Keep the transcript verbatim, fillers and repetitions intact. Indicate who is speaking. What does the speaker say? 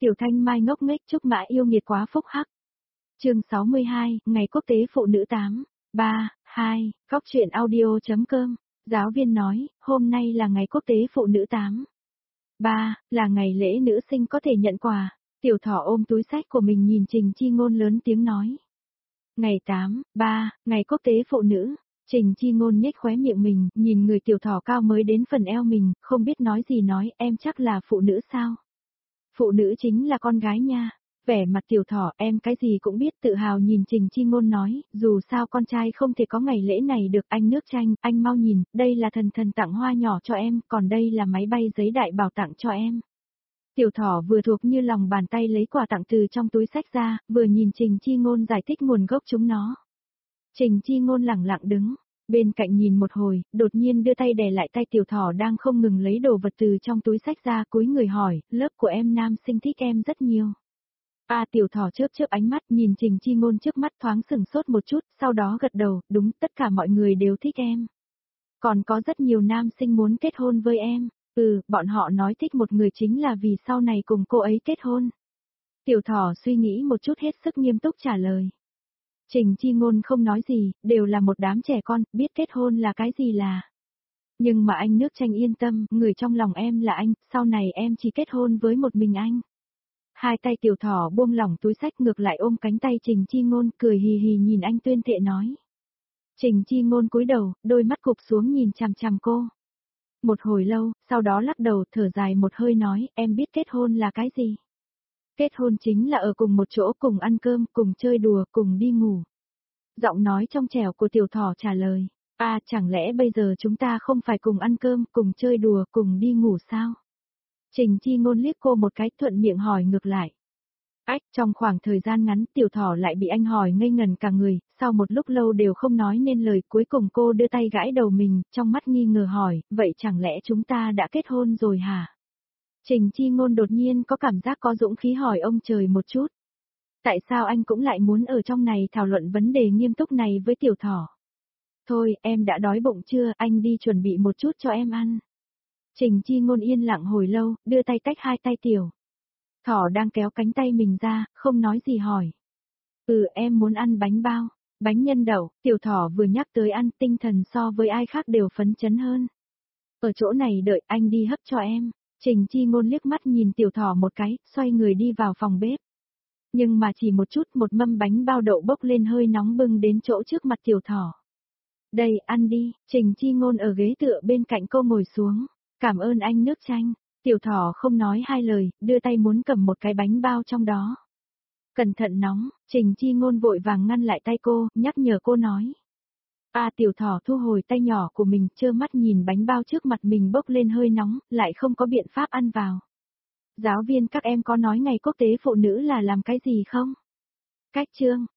Speaker 1: Tiểu Thanh Mai ngốc nghếch chúc mã yêu nghiệt quá phúc hắc. Chương sáu mươi hai, Ngày Quốc tế Phụ nữ tám. ba, hai, Góc truyện audio.com. Giáo viên nói, hôm nay là Ngày Quốc tế Phụ nữ tám. ba, là ngày lễ nữ sinh có thể nhận quà. Tiểu Thỏ ôm túi sách của mình nhìn Trình Chi Ngôn lớn tiếng nói. Ngày tám, ba, Ngày Quốc tế Phụ nữ. Trình Chi Ngôn nhếch khóe miệng mình, nhìn người Tiểu Thỏ cao mới đến phần eo mình, không biết nói gì nói, em chắc là phụ nữ sao? Phụ nữ chính là con gái nha. Vẻ mặt Tiểu Thỏ, em cái gì cũng biết, tự hào nhìn Trình Chi Ngôn nói, dù sao con trai không thể có ngày lễ này được. Anh Nước Chanh, anh mau nhìn, đây là thần thần tặng hoa nhỏ cho em, còn đây là máy bay giấy đại bảo tặng cho em. Tiểu Thỏ vừa thuộc như lòng bàn tay lấy quà tặng từ trong túi sách ra, vừa nhìn Trình Chi Ngôn giải thích nguồn gốc chúng nó. Trình Chi Ngôn lẳng lặng đứng bên cạnh nhìn một hồi, đột nhiên đưa tay đè lại tay Tiểu Thỏ đang không ngừng lấy đồ vật từ trong túi sách ra, cúi người hỏi, lớp của em nam sinh thích em rất nhiều. A à, Tiểu Thỏ chớp chớp ánh mắt nhìn Trình Chi Ngôn trước mắt thoáng sừng sốt một chút, sau đó gật đầu, đúng, tất cả mọi người đều thích em. Còn có rất nhiều nam sinh muốn kết hôn với em. Ừ, bọn họ nói thích một người chính là vì sau này cùng cô ấy kết hôn. Tiểu Thỏ suy nghĩ một chút hết sức nghiêm túc trả lời. Trình Chi Ngôn không nói gì, đều là một đám trẻ con, biết kết hôn là cái gì là. Nhưng mà anh Nước Chanh yên tâm, người trong lòng em là anh, sau này em chỉ kết hôn với một mình anh. Hai tay Tiểu Thỏ buông lỏng túi sách ngược lại ôm cánh tay Trình Chi Ngôn, cười hì hì nhìn anh tuyên thệ nói. Trình Chi Ngôn cúi đầu, đôi mắt cụp xuống nhìn chằm chằm cô. Một hồi lâu, sau đó lắc đầu thở dài một hơi nói, em biết kết hôn là cái gì? Kết hôn chính là ở cùng một chỗ, cùng ăn cơm, cùng chơi đùa, cùng đi ngủ. Giọng nói trong trẻo của Tiểu Thỏ trả lời, à chẳng lẽ bây giờ chúng ta không phải cùng ăn cơm, cùng chơi đùa, cùng đi ngủ sao? Trình Chi Ngôn liếc cô một cái thuận miệng hỏi ngược lại. Ách, trong khoảng thời gian ngắn Tiểu Thỏ lại bị anh hỏi ngây ngần cả người, sau một lúc lâu đều không nói nên lời, cuối cùng cô đưa tay gãi đầu mình, trong mắt nghi ngờ hỏi, vậy chẳng lẽ chúng ta đã kết hôn rồi hả? Trình Chi Ngôn đột nhiên có cảm giác có dũng khí hỏi ông trời một chút. Tại sao anh cũng lại muốn ở trong này thảo luận vấn đề nghiêm túc này với Tiểu Thỏ? Thôi, em đã đói bụng chưa, anh đi chuẩn bị một chút cho em ăn. Trình Chi Ngôn yên lặng hồi lâu, đưa tay tách hai tay Tiểu Thỏ đang kéo cánh tay mình ra, không nói gì hỏi. Ừ, em muốn ăn bánh bao, bánh nhân đậu. Tiểu Thỏ vừa nhắc tới ăn, tinh thần so với ai khác đều phấn chấn hơn. Ở chỗ này đợi anh đi hấp cho em. Trình Chi Ngôn liếc mắt nhìn Tiểu Thỏ một cái, xoay người đi vào phòng bếp. Nhưng mà chỉ một chút, một mâm bánh bao đậu bốc lên hơi nóng bưng đến chỗ trước mặt Tiểu Thỏ. Đây, ăn đi. Trình Chi Ngôn ở ghế tựa bên cạnh cô ngồi xuống. Cảm ơn anh Nước Chanh. Tiểu Thỏ không nói hai lời, đưa tay muốn cầm một cái bánh bao trong đó. Cẩn thận nóng, Trình Chi Ngôn vội vàng ngăn lại tay cô, nhắc nhở cô nói. A à, Tiểu Thỏ thu hồi tay nhỏ của mình, trơ mắt nhìn bánh bao trước mặt mình bốc lên hơi nóng, lại không có biện pháp ăn vào. Giáo viên các em có nói Ngày Quốc tế Phụ nữ là làm cái gì không? Cách chương.